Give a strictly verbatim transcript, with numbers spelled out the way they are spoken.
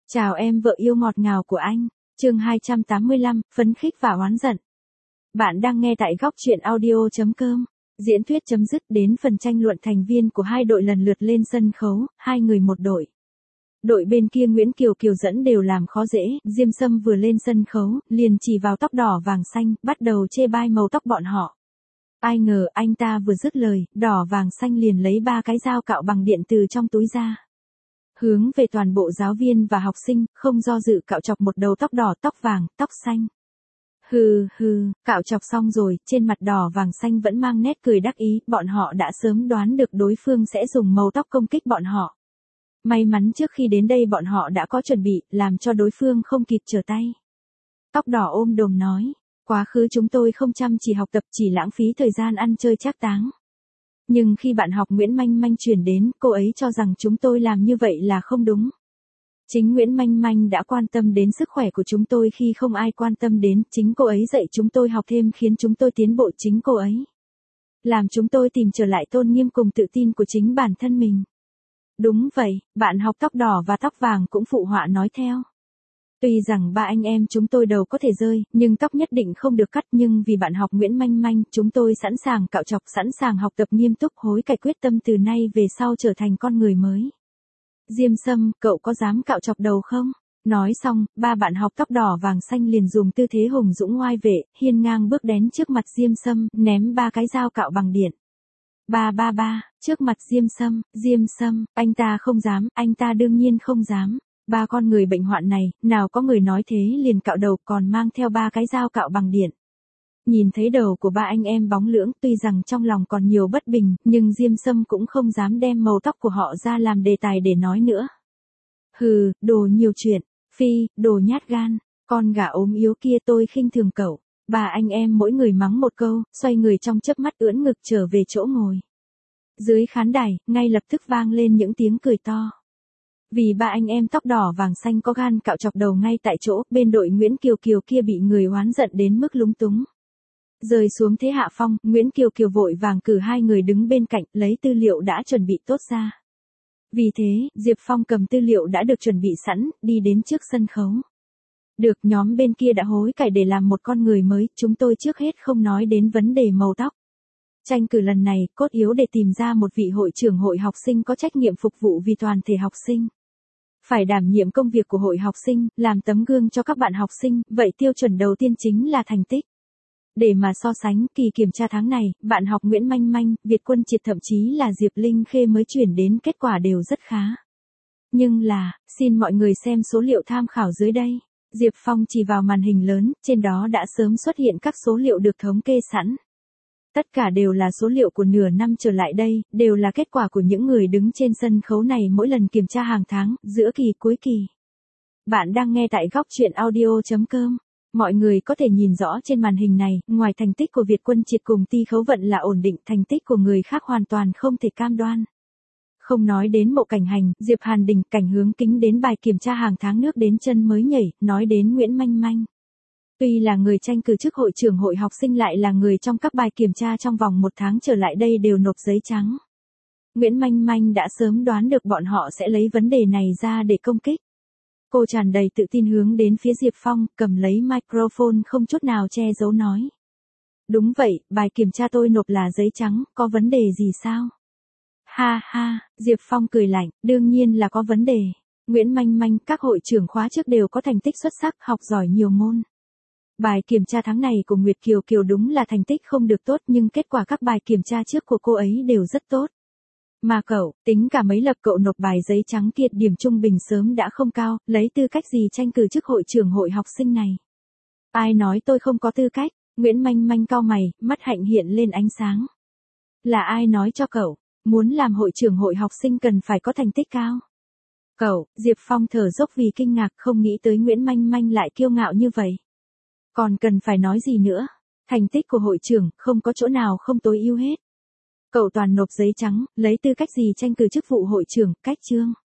Chào em vợ yêu ngọt ngào của anh, chương hai trăm tám mươi lăm, phấn khích và oán giận. Bạn đang nghe tại góc truyện audio chấm com. Diễn thuyết chấm dứt đến phần tranh luận thành viên của hai đội lần lượt lên sân khấu, hai người một đội. Đội bên kia Nguyễn Kiều Kiều dẫn đều làm khó dễ, Diêm Sâm vừa lên sân khấu, liền chỉ vào tóc đỏ vàng xanh, bắt đầu chê bai màu tóc bọn họ. Ai ngờ anh ta vừa dứt lời, đỏ vàng xanh liền lấy ba cái dao cạo bằng điện từ trong túi ra. Hướng về toàn bộ giáo viên và học sinh, không do dự cạo chọc một đầu tóc đỏ, tóc vàng, tóc xanh. Hừ hừ, cạo chọc xong rồi, trên mặt đỏ vàng xanh vẫn mang nét cười đắc ý, bọn họ đã sớm đoán được đối phương sẽ dùng màu tóc công kích bọn họ. May mắn trước khi đến đây bọn họ đã có chuẩn bị, làm cho đối phương không kịp trở tay. Tóc đỏ ôm đồm nói, quá khứ chúng tôi không chăm chỉ học tập, chỉ lãng phí thời gian ăn chơi trác táng. Nhưng khi bạn học Nguyễn Manh Manh chuyển đến, cô ấy cho rằng chúng tôi làm như vậy là không đúng. Chính Nguyễn Manh Manh đã quan tâm đến sức khỏe của chúng tôi khi không ai quan tâm đến, chính cô ấy dạy chúng tôi học thêm khiến chúng tôi tiến bộ, chính cô ấy làm chúng tôi tìm trở lại tôn nghiêm cùng tự tin của chính bản thân mình. Đúng vậy, bạn học tóc đỏ và tóc vàng cũng phụ họa nói theo. Tuy rằng ba anh em chúng tôi đầu có thể rơi, nhưng tóc nhất định không được cắt, nhưng vì bạn học Nguyễn Manh Manh, chúng tôi sẵn sàng cạo chọc, sẵn sàng học tập nghiêm túc, hối cải quyết tâm từ nay về sau trở thành con người mới. Diêm Sâm, cậu có dám cạo chọc đầu không? Nói xong, ba bạn học tóc đỏ vàng xanh liền dùng tư thế hùng dũng ngoai vệ, hiên ngang bước đến trước mặt Diêm Sâm, ném ba cái dao cạo bằng điện. Ba ba ba, trước mặt Diêm Sâm, Diêm Sâm, anh ta không dám, anh ta đương nhiên không dám. Ba con người bệnh hoạn này, nào có người nói thế liền cạo đầu, còn mang theo ba cái dao cạo bằng điện. Nhìn thấy đầu của ba anh em bóng lưỡng, tuy rằng trong lòng còn nhiều bất bình, nhưng Diêm Sâm cũng không dám đem màu tóc của họ ra làm đề tài để nói nữa. Hừ, đồ nhiều chuyện, phi, đồ nhát gan, con gà ốm yếu kia, tôi khinh thường cậu. Ba anh em mỗi người mắng một câu, xoay người trong chớp mắt ưỡn ngực trở về chỗ ngồi. Dưới khán đài, ngay lập tức vang lên những tiếng cười to. Vì ba anh em tóc đỏ vàng xanh có gan cạo chọc đầu ngay tại chỗ, bên đội Nguyễn Kiều Kiều kia bị người oán giận đến mức lúng túng. Rơi xuống thế hạ phong, Nguyễn Kiều Kiều vội vàng cử hai người đứng bên cạnh, lấy tư liệu đã chuẩn bị tốt ra. Vì thế, Diệp Phong cầm tư liệu đã được chuẩn bị sẵn, đi đến trước sân khấu. Được, nhóm bên kia đã hối cải để làm một con người mới, chúng tôi trước hết không nói đến vấn đề màu tóc. Tranh cử lần này, cốt yếu để tìm ra một vị hội trưởng hội học sinh có trách nhiệm phục vụ vì toàn thể học sinh. Phải đảm nhiệm công việc của hội học sinh, làm tấm gương cho các bạn học sinh, vậy tiêu chuẩn đầu tiên chính là thành tích. Để mà so sánh, kỳ kiểm tra tháng này, bạn học Nguyễn Manh Manh, Việt Quân Triệt thậm chí là Diệp Linh Khê mới chuyển đến kết quả đều rất khá. Nhưng là, xin mọi người xem số liệu tham khảo dưới đây. Diệp Phong chỉ vào màn hình lớn, trên đó đã sớm xuất hiện các số liệu được thống kê sẵn. Tất cả đều là số liệu của nửa năm trở lại đây, đều là kết quả của những người đứng trên sân khấu này mỗi lần kiểm tra hàng tháng, giữa kỳ cuối kỳ. Bạn đang nghe tại góc truyện audio chấm com. Mọi người có thể nhìn rõ trên màn hình này, ngoài thành tích của Việt Quân Triệt cùng Ti Khấu Vận là ổn định, thành tích của người khác hoàn toàn không thể cam đoan. Không nói đến Mộ Cảnh Hành, Diệp Hàn Đình, Cảnh Hướng Kính đến bài kiểm tra hàng tháng nước đến chân mới nhảy, nói đến Nguyễn Manh Manh. Tuy là người tranh cử chức hội trưởng hội học sinh lại là người trong các bài kiểm tra trong vòng một tháng trở lại đây đều nộp giấy trắng. Nguyễn Manh Manh đã sớm đoán được bọn họ sẽ lấy vấn đề này ra để công kích. Cô tràn đầy tự tin hướng đến phía Diệp Phong, cầm lấy microphone không chút nào che giấu nói. Đúng vậy, bài kiểm tra tôi nộp là giấy trắng, có vấn đề gì sao? Ha ha, Diệp Phong cười lạnh, đương nhiên là có vấn đề. Nguyễn Manh Manh, các hội trưởng khóa trước đều có thành tích xuất sắc, học giỏi nhiều môn. Bài kiểm tra tháng này của Nguyệt Kiều Kiều đúng là thành tích không được tốt, nhưng kết quả các bài kiểm tra trước của cô ấy đều rất tốt. Mà cậu, tính cả mấy lập cậu nộp bài giấy trắng kia, điểm trung bình sớm đã không cao, lấy tư cách gì tranh cử chức hội trưởng hội học sinh này? Ai nói tôi không có tư cách? Nguyễn Manh Manh cau mày, mắt hạnh hiện lên ánh sáng. Là ai nói cho cậu, muốn làm hội trưởng hội học sinh cần phải có thành tích cao? Cậu, Diệp Phong thở dốc vì kinh ngạc, không nghĩ tới Nguyễn Manh Manh lại kiêu ngạo như vậy. Còn cần phải nói gì nữa? Thành tích của hội trưởng, không có chỗ nào không tối ưu hết. Cậu toàn nộp giấy trắng, lấy tư cách gì tranh cử chức vụ hội trưởng, cách chương.